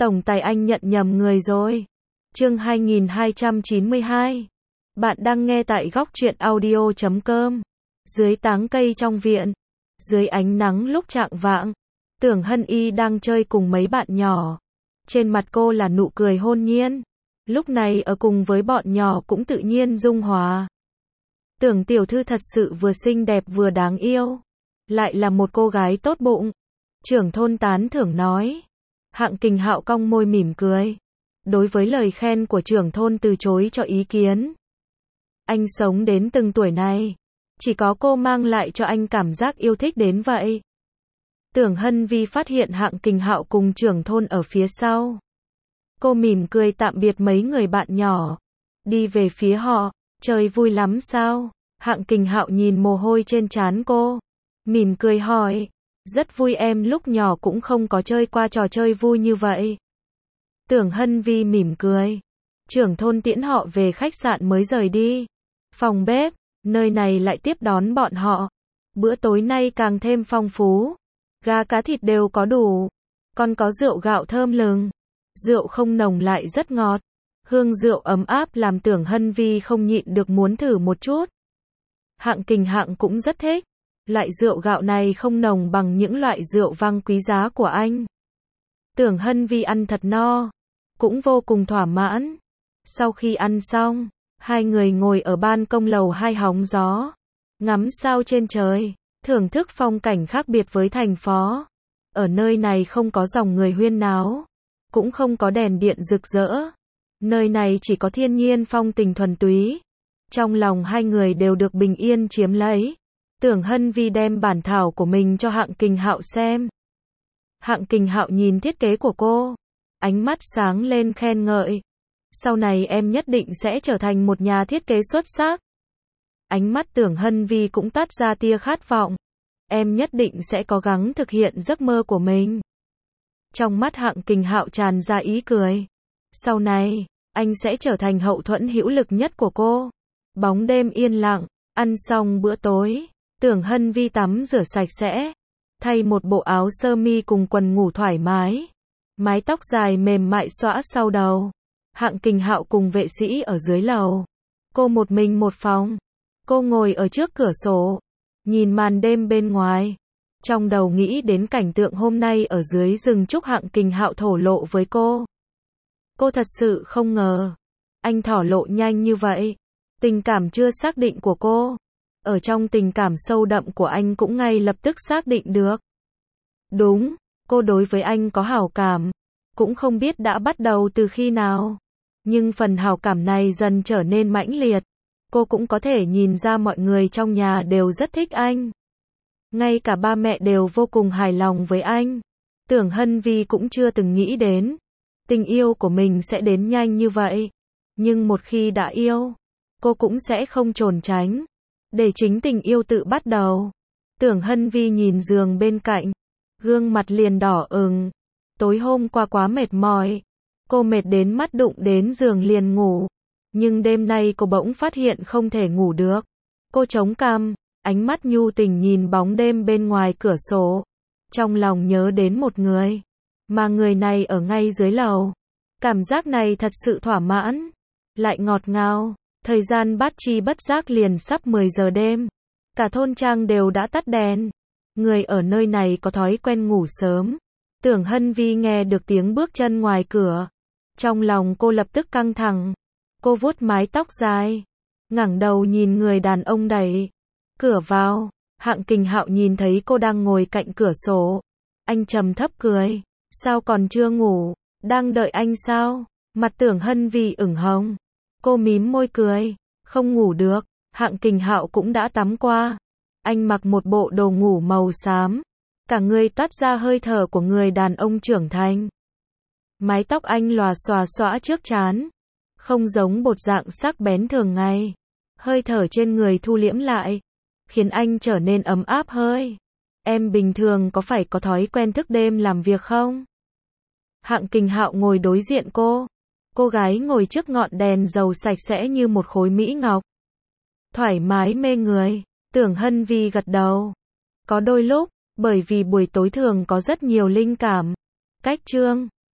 Tổng tài anh nhận nhầm người rồi. Chương 2292. Bạn đang nghe tại góc truyện audio.com. Dưới táng cây trong viện, dưới ánh nắng lúc chạng vạng, Tưởng Hân Y đang chơi cùng mấy bạn nhỏ. Trên mặt cô là nụ cười hôn nhiên. Lúc này ở cùng với bọn nhỏ cũng tự nhiên dung hòa. Tưởng tiểu thư thật sự vừa xinh đẹp vừa đáng yêu. Lại là một cô gái tốt bụng. Trưởng thôn tán thưởng nói. Hạng Kình Hạo cong môi mỉm cười. Đối với lời khen của trưởng thôn từ chối cho ý kiến. Anh sống đến từng tuổi này, chỉ có cô mang lại cho anh cảm giác yêu thích đến vậy. Tưởng Hân Vi phát hiện Hạng Kình Hạo cùng trưởng thôn ở phía sau. Cô mỉm cười tạm biệt mấy người bạn nhỏ. Đi về phía họ, chơi vui lắm sao? Hạng Kình Hạo nhìn mồ hôi trên trán cô. Mỉm cười hỏi. Rất vui, em lúc nhỏ cũng không có chơi qua trò chơi vui như vậy. Tưởng Hân Vi mỉm cười. Trưởng thôn tiễn họ về khách sạn mới rời đi. Phòng bếp, nơi này lại tiếp đón bọn họ. Bữa tối nay càng thêm phong phú. Gà cá thịt đều có đủ. Còn có rượu gạo thơm lừng. Rượu không nồng lại rất ngọt. Hương rượu ấm áp làm Tưởng Hân Vi không nhịn được muốn thử một chút. Hạng Kình Hạo cũng rất thích. Loại rượu gạo này không nồng bằng những loại rượu vang quý giá của anh. Tưởng Hân Vi ăn thật no, cũng vô cùng thỏa mãn. Sau khi ăn xong, hai người ngồi ở ban công lầu 2 hóng gió, ngắm sao trên trời, thưởng thức phong cảnh khác biệt với thành phố. Ở nơi này không có dòng người huyên náo, cũng không có đèn điện rực rỡ. Nơi này chỉ có thiên nhiên phong tình thuần túy. Trong lòng hai người đều được bình yên chiếm lấy. Tưởng Hân Vi đem bản thảo của mình cho Hạng Kình Hạo xem. Hạng Kình Hạo nhìn thiết kế của cô, ánh mắt sáng lên khen ngợi. Sau này em nhất định sẽ trở thành một nhà thiết kế xuất sắc. Ánh mắt Tưởng Hân Vi cũng toát ra tia khát vọng. Em nhất định sẽ cố gắng thực hiện giấc mơ của mình. Trong mắt Hạng Kình Hạo tràn ra ý cười. Sau này, anh sẽ trở thành hậu thuẫn hữu lực nhất của cô. Bóng đêm yên lặng, ăn xong bữa tối, Tưởng Hân Vi tắm rửa sạch sẽ, thay một bộ áo sơ mi cùng quần ngủ thoải mái. Mái tóc dài mềm mại xõa sau đầu. Hạng Kình Hạo cùng vệ sĩ ở dưới lầu. Cô một mình một phòng. Cô ngồi ở trước cửa sổ, nhìn màn đêm bên ngoài. Trong đầu nghĩ đến cảnh tượng hôm nay ở dưới rừng trúc Hạng Kình Hạo thổ lộ với cô. Cô thật sự không ngờ, anh thổ lộ nhanh như vậy. Tình cảm chưa xác định của cô, ở trong tình cảm sâu đậm của anh cũng ngay lập tức xác định được. Đúng, cô đối với anh có hảo cảm, cũng không biết đã bắt đầu từ khi nào. Nhưng phần hảo cảm này dần trở nên mãnh liệt. Cô cũng có thể nhìn ra mọi người trong nhà đều rất thích anh. Ngay cả ba mẹ đều vô cùng hài lòng với anh. Tưởng Hân Vi cũng chưa từng nghĩ đến tình yêu của mình sẽ đến nhanh như vậy. Nhưng một khi đã yêu, cô cũng sẽ không trốn tránh, để chính tình yêu tự bắt đầu. Tưởng Hân Vi nhìn giường bên cạnh, gương mặt liền đỏ ửng. Tối hôm qua quá mệt mỏi, cô mệt đến mắt đụng đến giường liền ngủ. Nhưng đêm nay cô bỗng phát hiện không thể ngủ được. Cô chống cằm, ánh mắt nhu tình nhìn bóng đêm bên ngoài cửa sổ. Trong lòng nhớ đến một người, mà người này ở ngay dưới lầu. Cảm giác này thật sự thỏa mãn, lại ngọt ngào. Thời gian bất chi bất giác liền sắp 10 giờ đêm. Cả thôn trang đều đã tắt đèn. Người ở nơi này có thói quen ngủ sớm. Tưởng Hân Vi nghe được tiếng bước chân ngoài cửa. Trong lòng cô lập tức căng thẳng. Cô vuốt mái tóc dài, ngẩng đầu nhìn người đàn ông đẩy cửa vào. Hạng Kình Hạo nhìn thấy cô đang ngồi cạnh cửa sổ. Anh trầm thấp cười. Sao còn chưa ngủ? Đang đợi anh sao? Mặt Tưởng Hân Vi ửng hồng. Cô mím môi cười. Không ngủ được. Hạng Kình Hạo cũng đã tắm qua. Anh mặc một bộ đồ ngủ màu xám. Cả người toát ra hơi thở của người đàn ông trưởng thành. Mái tóc anh lòa xòa xõa trước trán. Không giống bột dạng sắc bén thường ngày. Hơi thở trên người thu liễm lại, khiến anh trở nên ấm áp hơi. Em bình thường có phải có thói quen thức đêm làm việc không? Hạng Kình Hạo ngồi đối diện cô. Cô gái ngồi trước ngọn đèn dầu sạch sẽ như một khối mỹ ngọc. Thoải mái mê người. Tưởng Hân Vi gật đầu. Có đôi lúc, bởi vì buổi tối thường có rất nhiều linh cảm. Cách chương